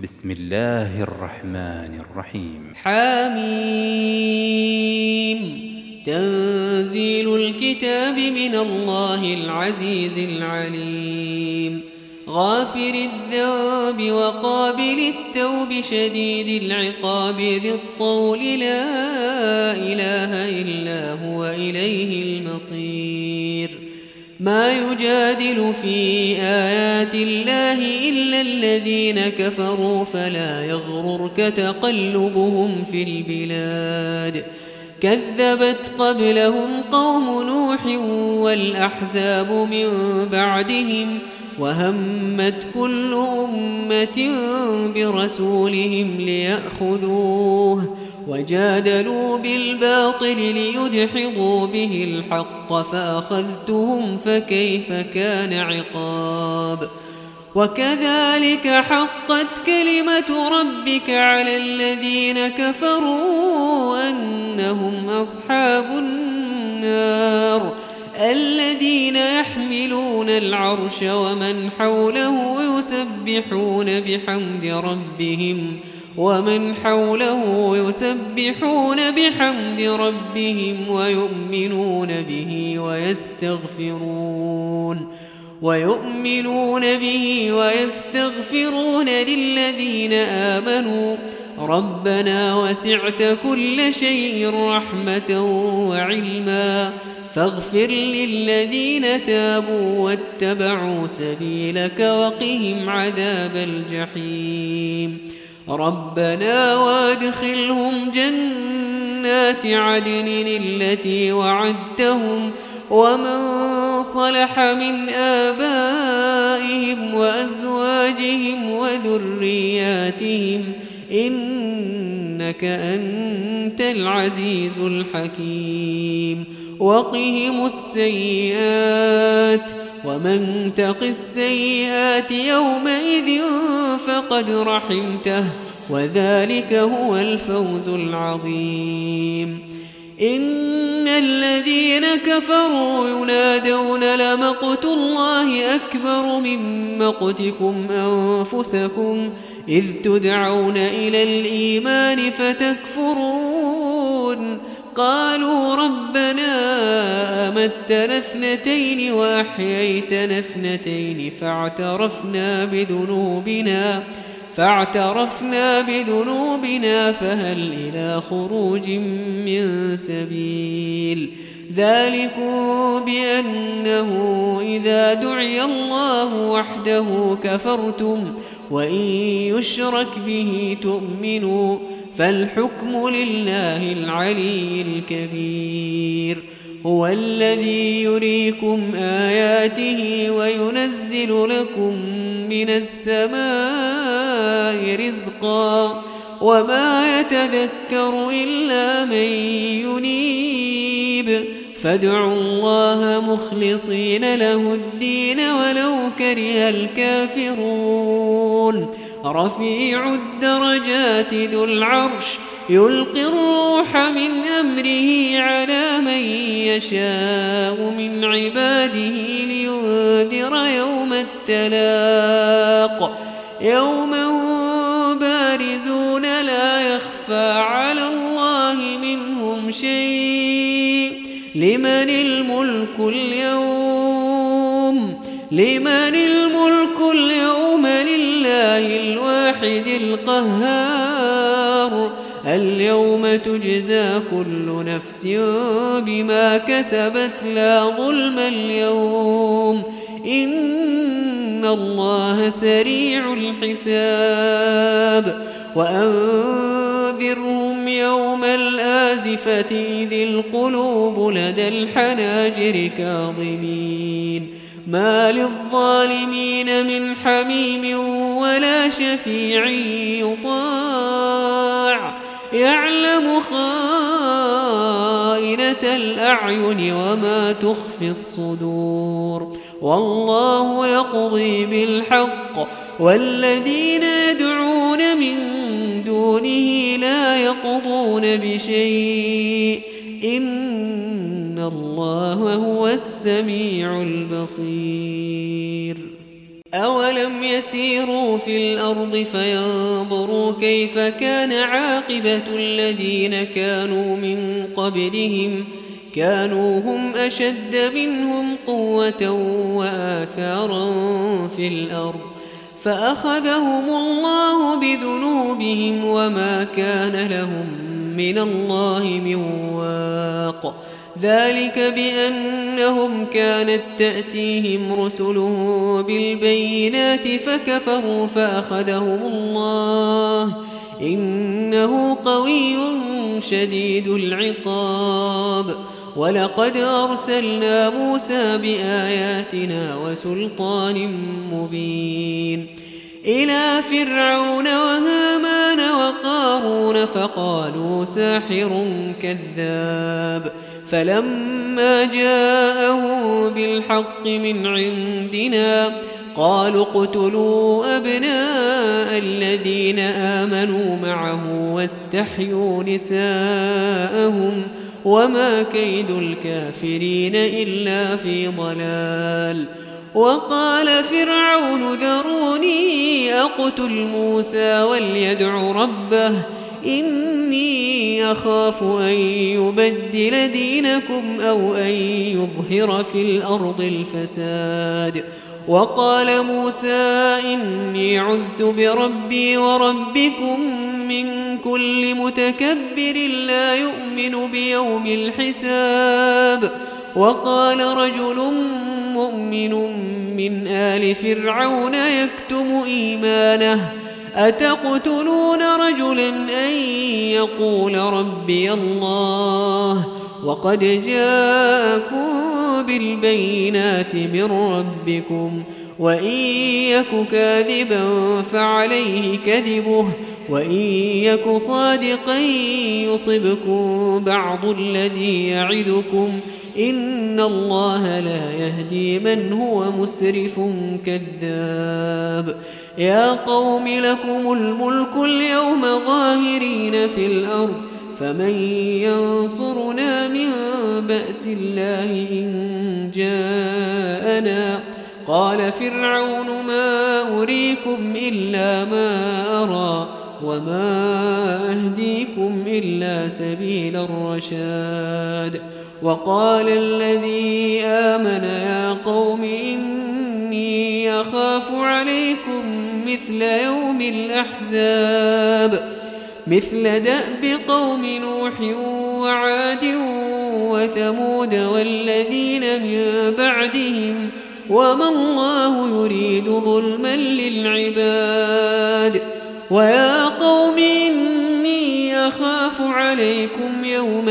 بسم الله الرحمن الرحيم. حميم. تنزيل الكتاب من الله العزيز العليم. غافر الذنب وقابل التوب شديد العقاب ذي الطول لا إله إلا هو إليه المصير. ما يجادل في آيات الله إلا الذين كفروا فلا يغررك تقلبهم في البلاد. كذبت قبلهم قوم نوح والأحزاب من بعدهم وهمت كل أمة برسولهم ليأخذوه وجادلوا بالباطل ليدحضوا به الحق فأخذتهم فكيف كان عقاب. وكذلك حقت كلمة ربك على الذين كفروا أنهم أصحاب النار الذين يحملون العرش ومن حوله يسبحون بحمد ربهم ويؤمنون به ويستغفرون للذين آمنوا ربنا وسعت كل شيء رحمة وعلما فاغفر للذين تابوا واتبعوا سبيلك وقهم عذاب الجحيم. ربنا وادخلهم جنات عدن التي وعدتهم ومن صلح من آبائهم وأزواجهم وذرياتهم إنك أنت العزيز الحكيم. وقهم السيئات ومن تق السيئات يومئذ فقد رحمته وذلك هو الفوز العظيم. إن الذين كفروا ينادون لمقت الله أكبر من مقتكم أنفسكم إذ تدعون إلى الإيمان فتكفرون. قالوا ربنا أمتنا اثنتين وأحييتنا اثنتين فاعترفنا بذنوبنا فهل إلى خروج من سبيل. ذلكم بأنه إذا دعي الله وحده كفرتم وإن يشرك به تؤمنوا فالحكم لله العلي الكبير. هو الذي يريكم آياته وينزل لكم من السماء رزقا وما يتذكر إلا من ينيب. فادعوا الله مخلصين له الدين ولو كره الكافرون. رفيع الدرجات ذو العرش يلقي الروح من أمره على من يشاء من عباده لينذر يوم التلاق يوم هم بارزون لا يخفى على الله منهم شيء. لمن الملك اليوم لله الواحد القهار. اليوم تجزى كل نفس بما كسبت لا ظلم اليوم إن الله سريع الحساب. وأنذرهم يوم الآزفة إذ القلوب لدى الحناجر كاظمين ما للظالمين من حميم ولا شفيع يطاع يعلم خائنة الأعين وما تخفي الصدور. والله يقضي بالحق والذين يدعون من دونه لا يقضون بشيء إن الله هو السميع البصير. أولم يسيروا في الأرض فينظروا كيف كان عاقبة الذين كانوا من قبلهم كانوا هم أشد منهم قوة وآثارا في الأرض فأخذهم الله بذنوبهم وما كان لهم من الله من واق ذلك بأنهم كانت تأتيهم رسلهم بالبينات فكفروا فأخذهم الله إنه قوي شديد العقاب ولقد أرسلنا موسى بآياتنا وسلطان مبين إلى فرعون وهامان وقارون فقالوا ساحر كذاب فلما جاءهم بالحق من عندنا قالوا اقتلوا أبناء الذين آمنوا معه واستحيوا نساءهم وما كيد الكافرين إلا في ضلال وقال فرعون ذروني أقتل موسى وليدع ربه إني أخاف أن يبدل دينكم أو أن يظهر في الأرض الفساد وقال موسى إني عذت بربي وربكم من كل متكبر لا يؤمن بيوم الحساب وقال رجل مؤمن من آل فرعون يكتم إيمانه أتقتلون رجلا أن يقول ربي الله وقد جاءكم بالبينات من ربكم وإن يك كاذبا فعليه كذبه وإن يك صادقا يصبكم بعض الذي يعدكم إن الله لا يهدي من هو مسرف كذاب يا قوم لكم الملك اليوم ظاهرين في الأرض فمن ينصرنا من بأس الله إن جاءنا قال فرعون ما أريكم إلا ما أرى وما أهديكم إلا سبيل الرشاد وقال الذي آمن يا قوم إني أخاف عليكم مثل يوم الأحزاب مثل دأب قوم نوح وعاد وثمود والذين من بعدهم وما الله يريد ظلما للعباد ويا قوم إني أخاف عليكم يوم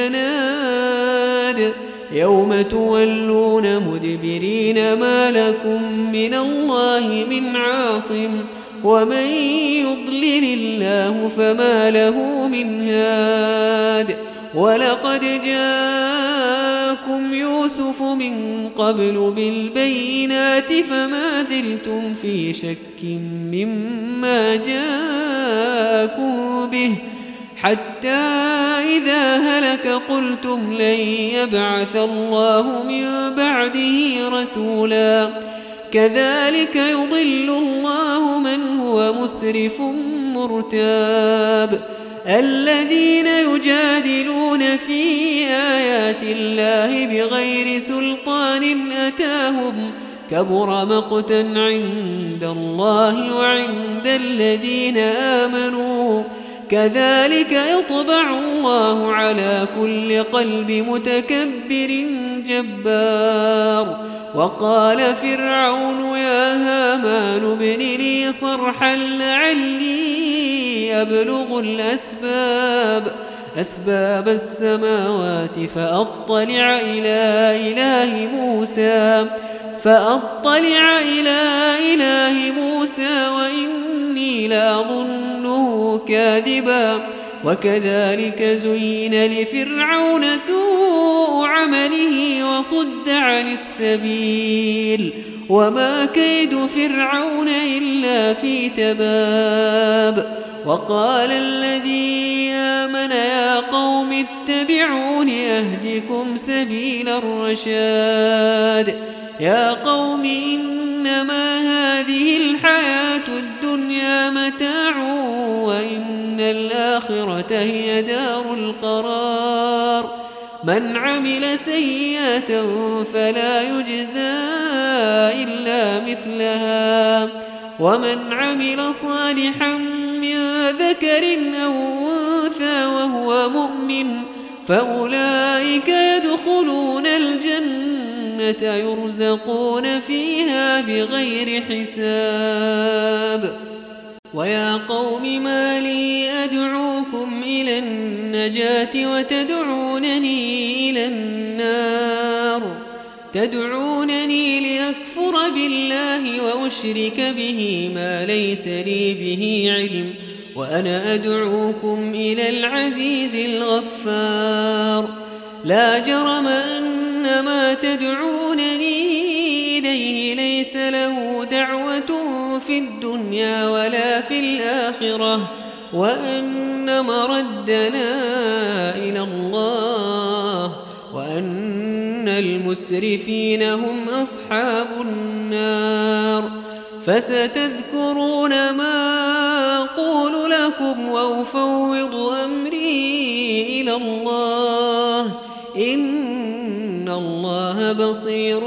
التناد يوم تولون مدبرين ما لكم من الله من عاصم ومن يضلل الله فما له من هاد ولقد جاءكم يوسف من قبل بالبينات فما زلتم في شك مما جاءكم به حتى إذا هلك قلتم لن يبعث الله من بعده رسولا كذلك يضل الله من هو مسرف مرتاب الذين يجادلون في آيات الله بغير سلطان أتاهم كبر مقتا عند الله وعند الذين آمنوا كذلك يطبع الله على كل قلب متكبر جبار وقال فرعون يا هامان ابن لي صرحا لعلي أبلغ أسباب السماوات فأطلع إلى إله موسى وإني لأظنه كاذبا وكذلك زين لفرعون سوء عمله وصد عن السبيل وما كيد فرعون إلا في تباب وقال الذي آمن يا قوم اتبعون أهدكم سبيل الرشاد يا قوم إنما هذه الآخرة هي دار القرار من عمل سيئة فلا يجزى إلا مثلها ومن عمل صالحا من ذكر أو أنثى وهو مؤمن فأولئك يدخلون الجنة يرزقون فيها بغير حساب. ويا قوم ما لي أدعوكم إلى النجاة وتدعونني إلى النار تدعونني لأكفر بالله وأشرك به ما ليس لي به علم وأنا أدعوكم إلى العزيز الغفار. لا جرم أن ما تدعونني إليه ليس له دعوة في الدنيا ولا في الآخرة وأن مردنا إلى الله وأن المسرفين هم أصحاب النار. فستذكرون ما أقول لكم وأفوض أمري إلى الله إن الله بصير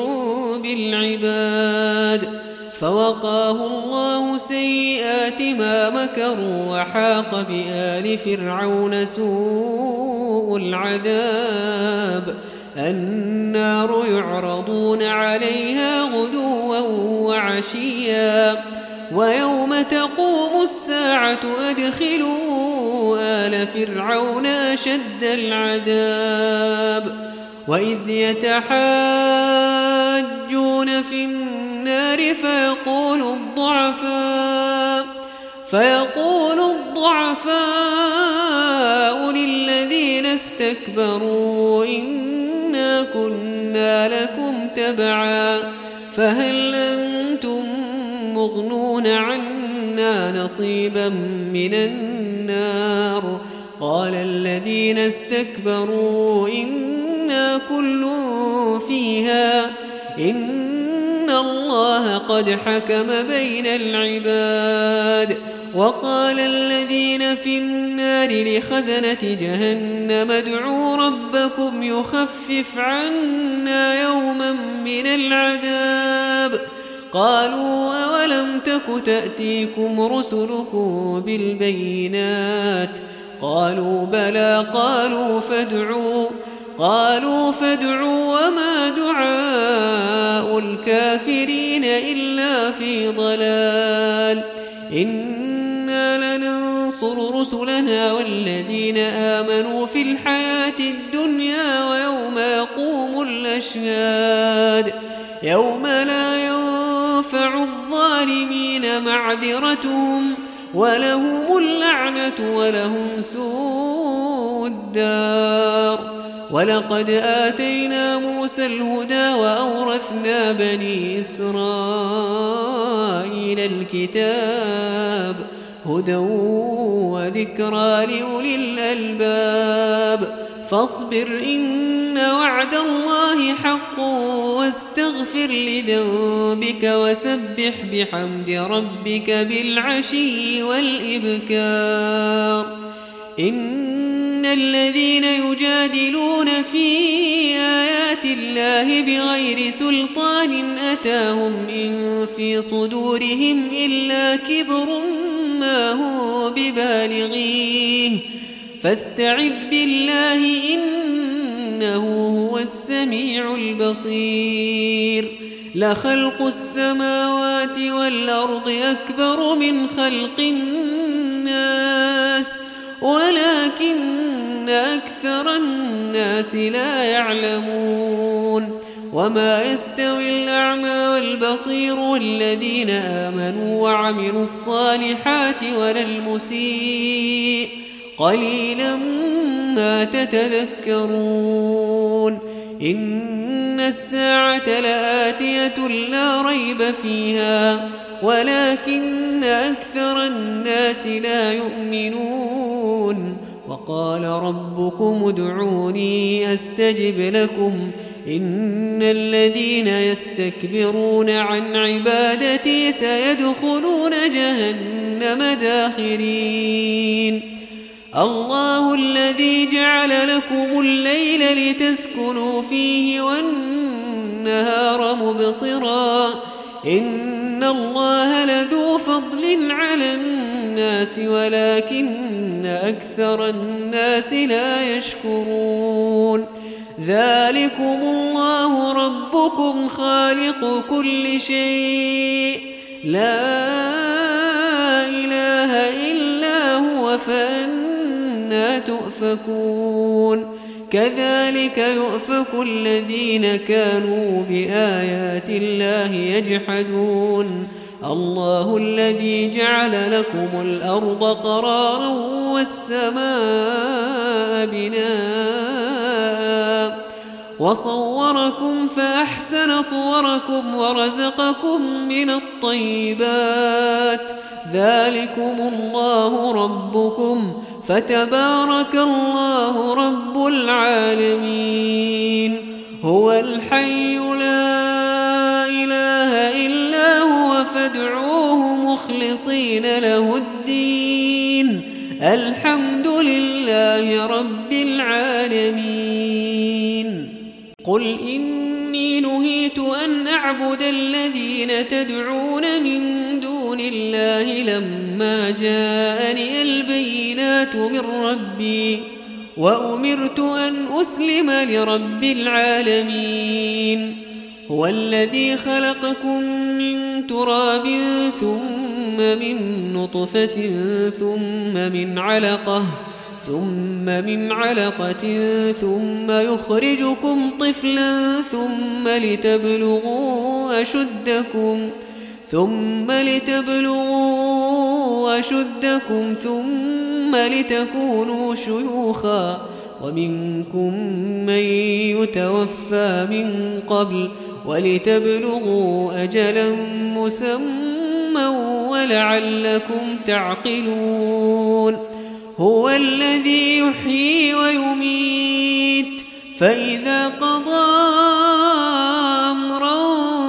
بالعباد. فوقاه الله سيئات ما مكروا وحاق بآل فرعون سوء العذاب. النار يعرضون عليها غدوا وعشيا ويوم تقوم الساعة أدخلوا آل فرعون أشد العذاب. وإذ يتحاجون في النار فيقول الضعفاء للذين استكبروا إنا كنا لكم تبعا فهل أنتم مغنون عنا نصيبا من النار. قال الذين استكبروا إنا كل فيها إن الله قد حكم بين العباد. وقال الذين في النار لخزنة جهنم ادعوا ربكم يخفف عنا يوما من العذاب. قالوا أولم تك تأتيكم رسلكم بالبينات قالوا بلى قالوا فادعوا وما دعاء الكافرين إلا في ضلال. إنا لننصر رسلنا والذين آمنوا في الحياة الدنيا ويوم يقوم الأشهاد يوم لا ينفع الظالمين معذرتهم ولهم اللعنة ولهم سوء الدار. ولقد آتينا موسى الهدى وأورثنا بني إسرائيل الكتاب هدى وذكرى لأولي الألباب. فاصبر إن وعد الله حق واستغفر لذنبك وسبح بحمد ربك بالعشي والإبكار. إن الذين يجادلون في آيات الله بغير سلطان أتاهم إن في صدورهم إلا كبر ما هو ببالغيه فاستعذ بالله إنه هو السميع البصير. لخلق السماوات والأرض أكبر من خلق الناس ولكن أكثر الناس لا يعلمون. وما يستوي الأعمى والبصير والذين آمنوا وعملوا الصالحات ولا المسيء قليلا ما تتذكرون. إن الساعة لآتية لا ريب فيها ولكن أكثر الناس لا يؤمنون. وقال ربكم ادعوني أستجب لكم إن الذين يستكبرون عن عبادتي سيدخلون جهنم داخرين. الله الذي جعل لكم الليل لتسكنوا فيه والنهار مبصرا إن الله لذو فضل على الناس ولكن أكثر الناس لا يشكرون ذلكم الله ربكم خالق كل شيء لا إله إلا هو فأنا تؤفكون كذلك يؤفك الذين كانوا بآيات الله يجحدون الله الذي جعل لكم الأرض قرارا والسماء بناء وصوركم فأحسن صوركم ورزقكم من الطيبات ذلكم الله ربكم فتبارك الله رب العالمين هو الحي لا إله إلا هو فادعوه مخلصين له الدين الحمد لله رب العالمين قل إني نهيت أن أعبد الذين تدعون من دون الله لما جاءني البينات من ربي وأمرت أن أسلم لرب العالمين هو الذي خلقكم من تراب ثم من نطفة ثم من علقة ثم يخرجكم طفلا ثم لتبلغوا أشدكم ثم لتكونوا شيوخا ومنكم من يتوفى من قبل ولتبلغوا أجلا مسمى ولعلكم تعقلون هو الذي يحيي ويميت فإذا قضى أمرا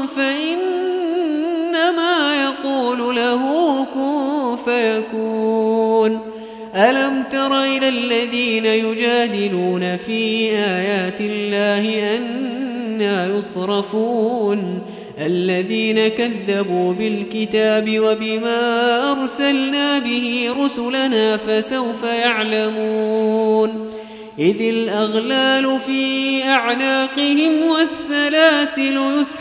فإنما يقول له كن فيكون ألم تر إلى الذين يجادلون في آيات الله أنى يصرفون الذين كذبوا بالكتاب وبما أرسلنا به رسلنا فسوف يعلمون إذ الأغلال في أعناقهم والسلاسل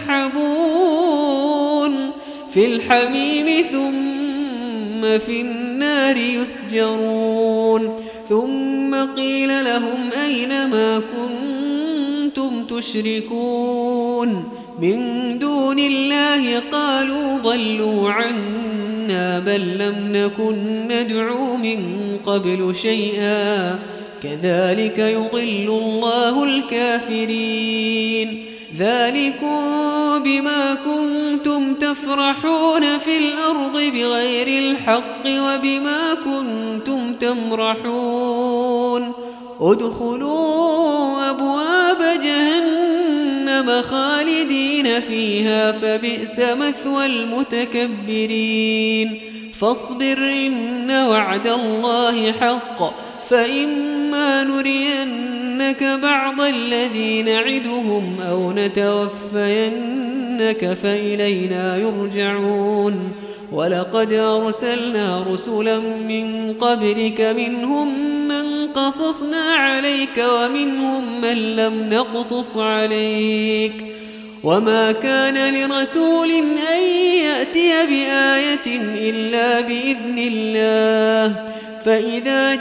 يسحبون في الحميم ثم في النار يسجرون ثم قيل لهم أين ما كنتم تشركون من دون الله قالوا ضلوا عنا بل لم نكن ندعو من قبل شيئا كذلك يضل الله الكافرين ذلكم بما كنتم تفرحون في الأرض بغير الحق وبما كنتم تمرحون ادخلوا أبواب جهنم خالدين فيها فبئس مثوى المتكبرين فاصبر إن وعد الله حق فإما نرينك بعض الذي نعدهم أو نتوفينك فإلينا يرجعون ولقد أرسلنا رسلا من قبلك منهم من قصصنا عليك ومنهم من لم نقصص عليك وما كان لرسول أن يأتي بآية إلا بإذن الله فإذا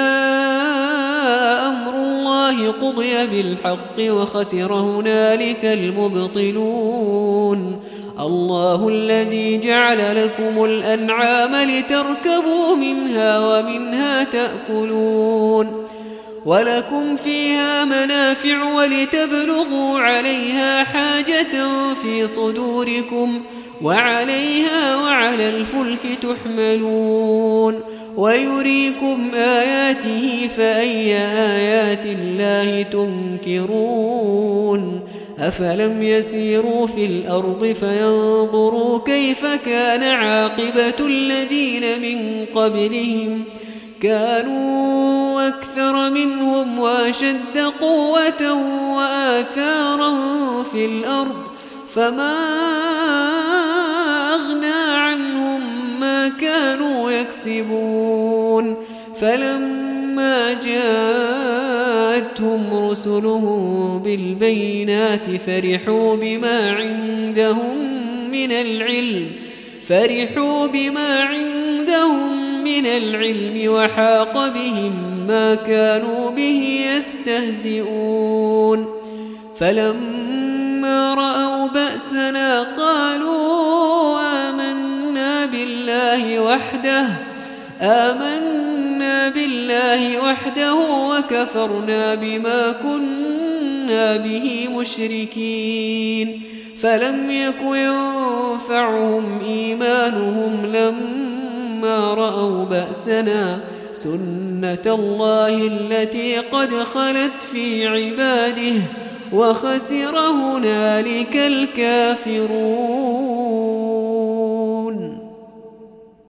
جاء أمر الله قضي بالحق وخسر هنالك المبطلون الله الذي جعل لكم الأنعام لتركبوا منها ومنها تأكلون ولكم فيها منافع ولتبلغوا عليها حاجة في صدوركم وعليها وعلى الفلك تحملون ويريكم آياته فأي آيات الله تنكرون أفلم يسيروا في الأرض فينظروا كيف كان عاقبة الذين من قبلهم كانوا أكثر منهم وأشد قوة وآثارا في الأرض فما أغنى عنهم ما كانوا يكسبون فلما جاءتهم رسلهم بالبينات فرحوا بما عندهم من العلم وحاق بهم ما كانوا به يستهزئون فلما رأوا بأسنا قالوا آمنا بالله وحده وكفرنا بما كنا به مشركين فلم يك ينفعهم إيمانهم لما رأوا بأسنا سنة الله التي قد خلت في عباده وخسر هنالك الكافرون.